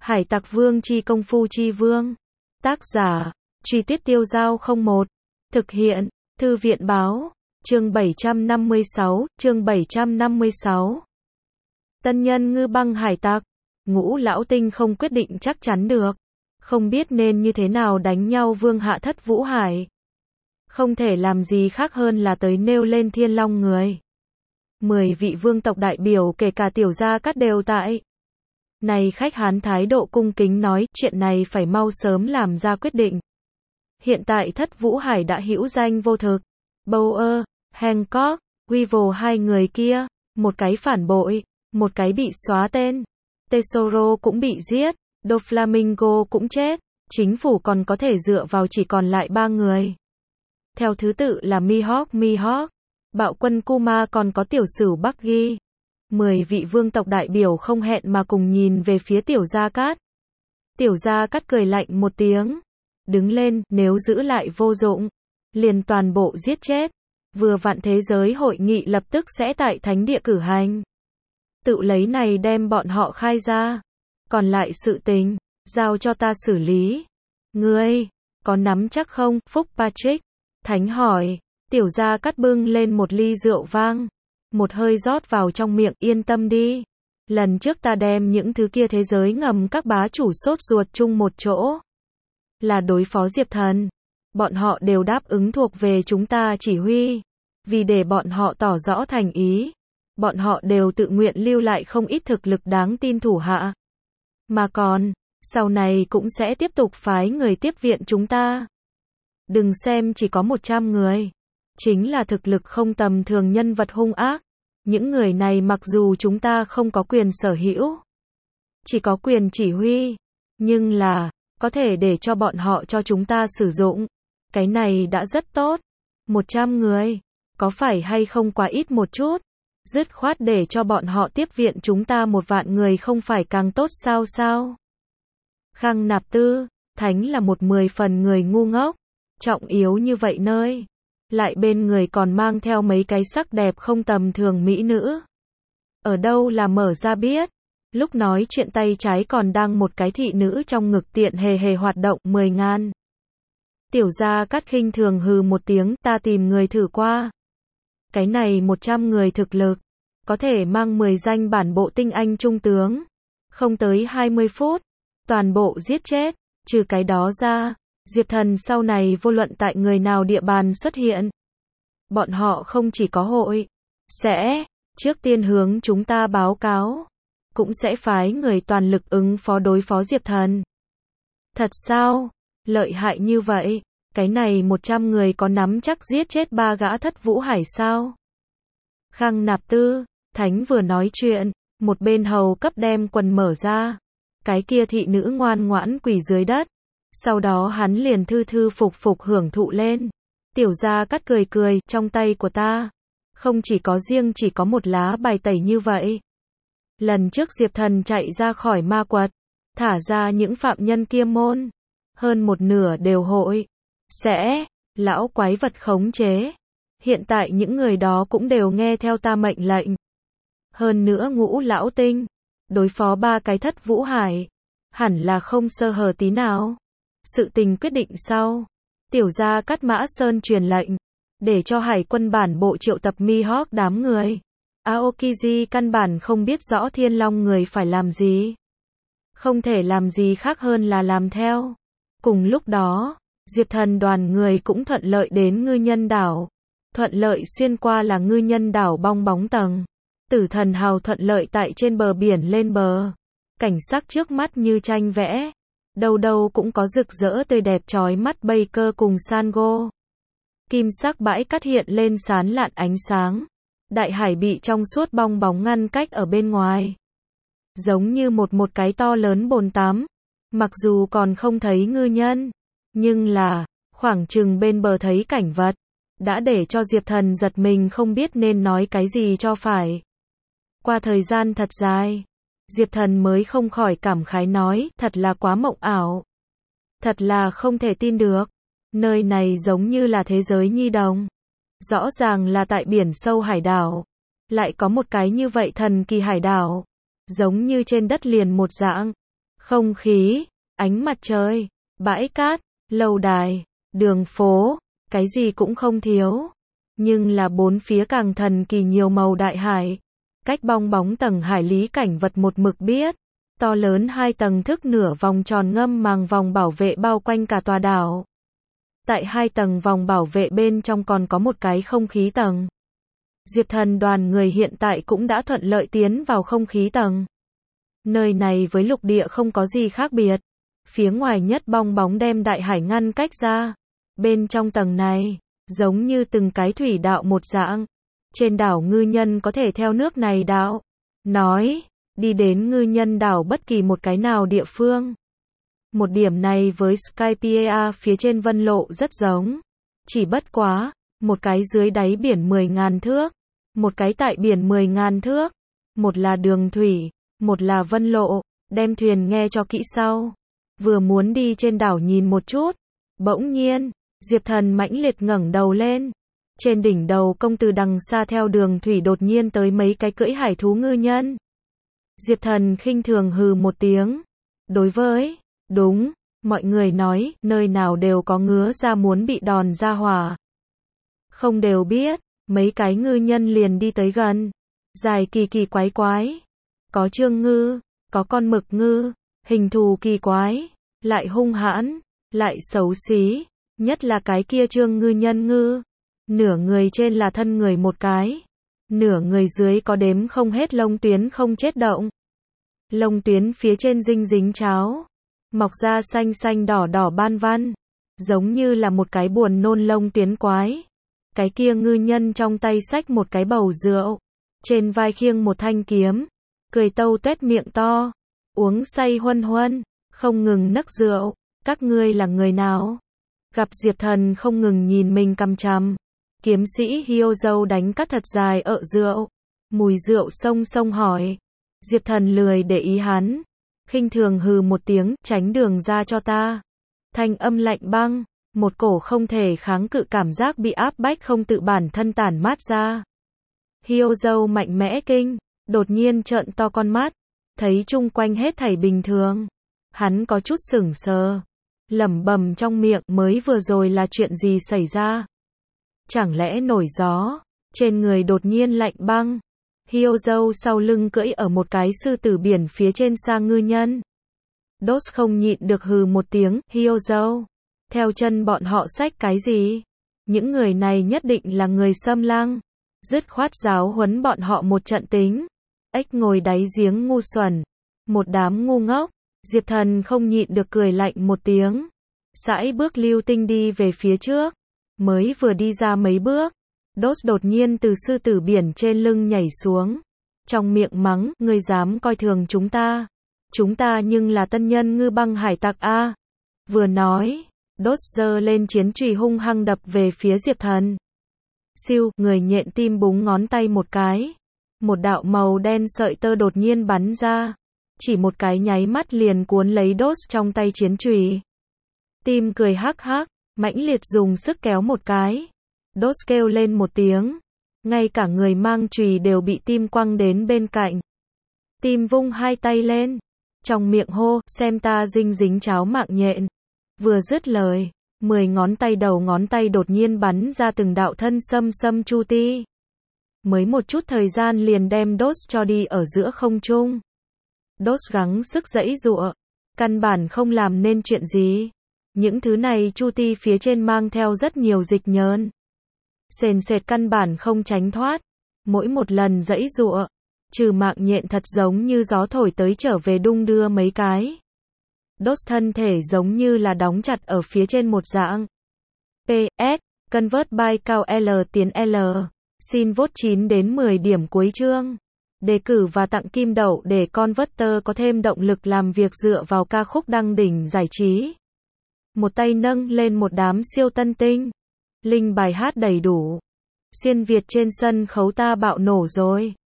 Hải Tặc Vương chi công phu chi vương. Tác giả, Truy Tuyết Tiêu Dao 01. Thực hiện, Thư viện báo. Chương 756, chương 756. Tân nhân ngư băng hải tặc. Ngũ lão tinh không quyết định chắc chắn được. Không biết nên như thế nào đánh nhau vương hạ thất vũ hải. Không thể làm gì khác hơn là tới nêu lên Thiên Long người. 10 vị vương tộc đại biểu kể cả Tiểu Gia Cát đều tại. Này khách Hán thái độ cung kính nói, chuyện này phải mau sớm làm ra quyết định. Hiện tại thất vũ hải đã hữu danh vô thực. Bower, Hancock, Weevil hai người kia, một cái phản bội, một cái bị xóa tên. Tesoro cũng bị giết, Doflamingo cũng chết, chính phủ còn có thể dựa vào chỉ còn lại 3 người. Theo thứ tự là Mihawk, bạo quân Kuma còn có tiểu sửu Buggy. 10 vị vương tộc đại biểu không hẹn mà cùng nhìn về phía Tiểu Gia Cát. Tiểu Gia Cát cười lạnh một tiếng. Đứng lên, nếu giữ lại vô dụng, liền toàn bộ giết chết. Vừa vặn thế giới hội nghị lập tức sẽ tại thánh địa cử hành. Tự lấy này đem bọn họ khai ra. Còn lại sự tình, giao cho ta xử lý. Ngươi, có nắm chắc không, Phúc Patrick? Thánh hỏi. Tiểu Gia Cát bưng lên một ly rượu vang. Một hơi rót vào trong miệng, yên tâm đi. Lần trước ta đem những thứ kia thế giới ngầm các bá chủ sốt ruột chung một chỗ. Là đối phó Diệp Thần. Bọn họ đều đáp ứng thuộc về chúng ta chỉ huy. Vì để bọn họ tỏ rõ thành ý. Bọn họ đều tự nguyện lưu lại không ít thực lực đáng tin thủ hạ. Mà còn, sau này cũng sẽ tiếp tục phái người tiếp viện chúng ta. Đừng xem chỉ có 100 người. Chính là thực lực không tầm thường nhân vật hung ác. Những người này mặc dù chúng ta không có quyền sở hữu, chỉ có quyền chỉ huy, nhưng là, có thể để cho bọn họ cho chúng ta sử dụng. Cái này đã rất tốt. 100 người, có phải hay không quá ít một chút? Dứt khoát để cho bọn họ tiếp viện chúng ta 1 vạn người không phải càng tốt sao? Khang Nạp Tư, Thánh là một 10 phần người ngu ngốc, trọng yếu như vậy nơi. Lại bên người còn mang theo mấy cái sắc đẹp không tầm thường mỹ nữ. Ở đâu là mở ra biết. Lúc nói chuyện tay trái còn đang một cái thị nữ trong ngực tiện hề hoạt động 10.000. Tiểu Gia Cát khinh thường hừ một tiếng, ta tìm người thử qua. Cái này 100 người thực lực, có thể mang 10 danh bản bộ tinh anh trung tướng. Không tới 20 phút, toàn bộ giết chết, trừ cái đó ra. Diệp Thần sau này vô luận tại người nào địa bàn xuất hiện. Bọn họ không chỉ có hội, sẽ, trước tiên hướng chúng ta báo cáo. Cũng sẽ phái người toàn lực ứng phó đối phó Diệp Thần. Thật sao? Lợi hại như vậy? Cái này 100 người có nắm chắc giết chết 3 gã thất vũ hải sao? Khang Nạp Tư, Thánh vừa nói chuyện, một bên hầu cấp đem quần mở ra. Cái kia thị nữ ngoan ngoãn quỳ dưới đất. Sau đó hắn liền thư phục hưởng thụ lên. Tiểu Gia Cát cười, trong tay của ta. Không chỉ có một lá bài tẩy như vậy. Lần trước Diệp Thần chạy ra khỏi ma quật. Thả ra những phạm nhân kia môn. Hơn một nửa đều hội. Sẽ, lão quái vật khống chế. Hiện tại những người đó cũng đều nghe theo ta mệnh lệnh. Hơn nữa ngũ lão tinh. Đối phó 3 cái thất vũ hải. Hẳn là không sơ hở tí nào. Sự tình quyết định sau. Tiểu Gia Cát Mã Sơn truyền lệnh. Để cho hải quân bản bộ triệu tập Mihawk đám người. Aokiji căn bản không biết rõ Thiên Long người phải làm gì. Không thể làm gì khác hơn là làm theo. Cùng lúc đó, Diệp Thần đoàn người cũng thuận lợi đến Ngư Nhân đảo. Thuận lợi xuyên qua là Ngư Nhân đảo bong bóng tầng. Tử Thần hào thuận lợi tại trên bờ biển lên bờ. Cảnh sắc trước mắt như tranh vẽ. Đâu đâu cũng có rực rỡ tươi đẹp chói mắt Baker cùng Sango. Kim sắc bãi cát hiện lên sán lạn ánh sáng. Đại hải bị trong suốt bong bóng ngăn cách ở bên ngoài. Giống như một cái to lớn bồn tắm. Mặc dù còn không thấy ngư nhân, nhưng là, khoảng chừng bên bờ thấy cảnh vật. Đã để cho Diệp Thần giật mình không biết nên nói cái gì cho phải. Qua thời gian thật dài. Diệp Thần mới không khỏi cảm khái nói, thật là quá mộng ảo. Thật là không thể tin được. Nơi này giống như là thế giới nhi đồng. Rõ ràng là tại biển sâu hải đảo. Lại có một cái như vậy thần kỳ hải đảo. Giống như trên đất liền một dạng. Không khí, ánh mặt trời, bãi cát, lầu đài, đường phố, cái gì cũng không thiếu. Nhưng là bốn phía càng thần kỳ nhiều màu đại hải. Cách bong bóng tầng hải lý cảnh vật một mực biết. To lớn 2 tầng thức nửa vòng tròn ngâm màng vòng bảo vệ bao quanh cả tòa đảo. Tại 2 tầng vòng bảo vệ bên trong còn có một cái không khí tầng. Diệp Thần đoàn người hiện tại cũng đã thuận lợi tiến vào không khí tầng. Nơi này với lục địa không có gì khác biệt. Phía ngoài nhất bong bóng đem đại hải ngăn cách ra. Bên trong tầng này, giống như từng cái thủy đạo một dạng. Trên đảo ngư nhân có thể theo nước này đạo. Nói, đi đến ngư nhân đảo bất kỳ một cái nào địa phương. Một điểm này với Skypiea phía trên vân lộ rất giống. Chỉ bất quá, một cái dưới đáy biển 10.000 thước, một cái tại biển 10.000 thước, một là đường thủy, một là vân lộ, đem thuyền nghe cho kỹ sau. Vừa muốn đi trên đảo nhìn một chút, bỗng nhiên, Diệp Thần mãnh liệt ngẩng đầu lên. Trên đỉnh đầu công từ đằng xa theo đường thủy đột nhiên tới mấy cái cưỡi hải thú ngư nhân. Diệp Thần khinh thường hừ một tiếng. Đối với, đúng, mọi người nói, nơi nào đều có ngứa ra muốn bị đòn ra hỏa. Không đều biết, mấy cái ngư nhân liền đi tới gần. Dài kỳ kỳ quái quái. Có trương ngư, có con mực ngư, hình thù kỳ quái, lại hung hãn, lại xấu xí, nhất là cái kia trương ngư nhân ngư. Nửa người trên là thân người một cái, nửa người dưới có đếm không hết lông tuyến không chết động. Lông tuyến phía trên dinh dính cháo, mọc ra xanh xanh đỏ đỏ ban văn, giống như là một cái buồn nôn lông tuyến quái. Cái kia ngư nhân trong tay xách một cái bầu rượu, trên vai khiêng một thanh kiếm, cười tâu tuét miệng to, uống say huân huân, không ngừng nấc rượu. Các ngươi là người nào? Gặp Diệp Thần không ngừng nhìn mình cằm chằm. Kiếm sĩ Hyozo đánh cắt thật dài rượu. Mùi rượu sông sông hỏi. Diệp Thần lười để ý hắn. Khinh thường hừ một tiếng, tránh đường ra cho ta. Thanh âm lạnh băng, một cổ không thể kháng cự cảm giác bị áp bách không tự bản thân tản mát ra. Hyozo mạnh mẽ kinh, đột nhiên trợn to con mắt, thấy chung quanh hết thảy bình thường. Hắn có chút sửng sờ, lẩm bẩm trong miệng mới vừa rồi là chuyện gì xảy ra? Chẳng lẽ nổi gió, trên người đột nhiên lạnh băng. Hyozo sau lưng cưỡi ở một cái sư tử biển phía trên xa ngư nhân. Đốt không nhịn được hừ một tiếng, Hyozo. Theo chân bọn họ xách cái gì? Những người này nhất định là người xâm lăng. Dứt khoát giáo huấn bọn họ một trận tính. Ếch ngồi đáy giếng ngu xuẩn. Một đám ngu ngốc. Diệp Thần không nhịn được cười lạnh một tiếng. Sải bước lưu tinh đi về phía trước. Mới vừa đi ra mấy bước, Đốt đột nhiên từ sư tử biển trên lưng nhảy xuống. Trong miệng mắng, ngươi dám coi thường chúng ta. Chúng ta nhưng là tân nhân ngư băng hải tặc a. Vừa nói, Đốt giơ lên chiến chùy hung hăng đập về phía Diệp Thần. Siêu, người nhện tim búng ngón tay một cái. Một đạo màu đen sợi tơ đột nhiên bắn ra. Chỉ một cái nháy mắt liền cuốn lấy Đốt trong tay chiến chùy. Tim cười hắc hắc, mãnh liệt dùng sức kéo một cái. Đốt kêu lên một tiếng. Ngay cả người mang chùy đều bị tim quăng đến bên cạnh. Tim vung hai tay lên. Trong miệng hô, xem ta dinh dính cháo mạng nhện. Vừa dứt lời, 10 ngón tay đầu ngón tay đột nhiên bắn ra từng đạo thân xâm xâm chu ti. Mới một chút thời gian liền đem Đốt cho đi ở giữa không trung. Đốt gắng sức giãy giụa, căn bản không làm nên chuyện gì. Những thứ này chu ti phía trên mang theo rất nhiều dịch nhờn. Sền sệt căn bản không tránh thoát. Mỗi một lần giãy giụa, trừ mạng nhện thật giống như gió thổi tới trở về đung đưa mấy cái. Đốt thân thể giống như là đóng chặt ở phía trên một dạng. PS, convert by cao L tiến L. Xin vote 9 đến 10 điểm cuối chương. Đề cử và tặng kim đậu để Converter có thêm động lực làm việc dựa vào ca khúc đăng đỉnh giải trí. Một tay nâng lên một đám siêu tân tinh. Link bài hát đầy đủ. Xuyên Việt trên sân khấu ta bạo nổ rồi.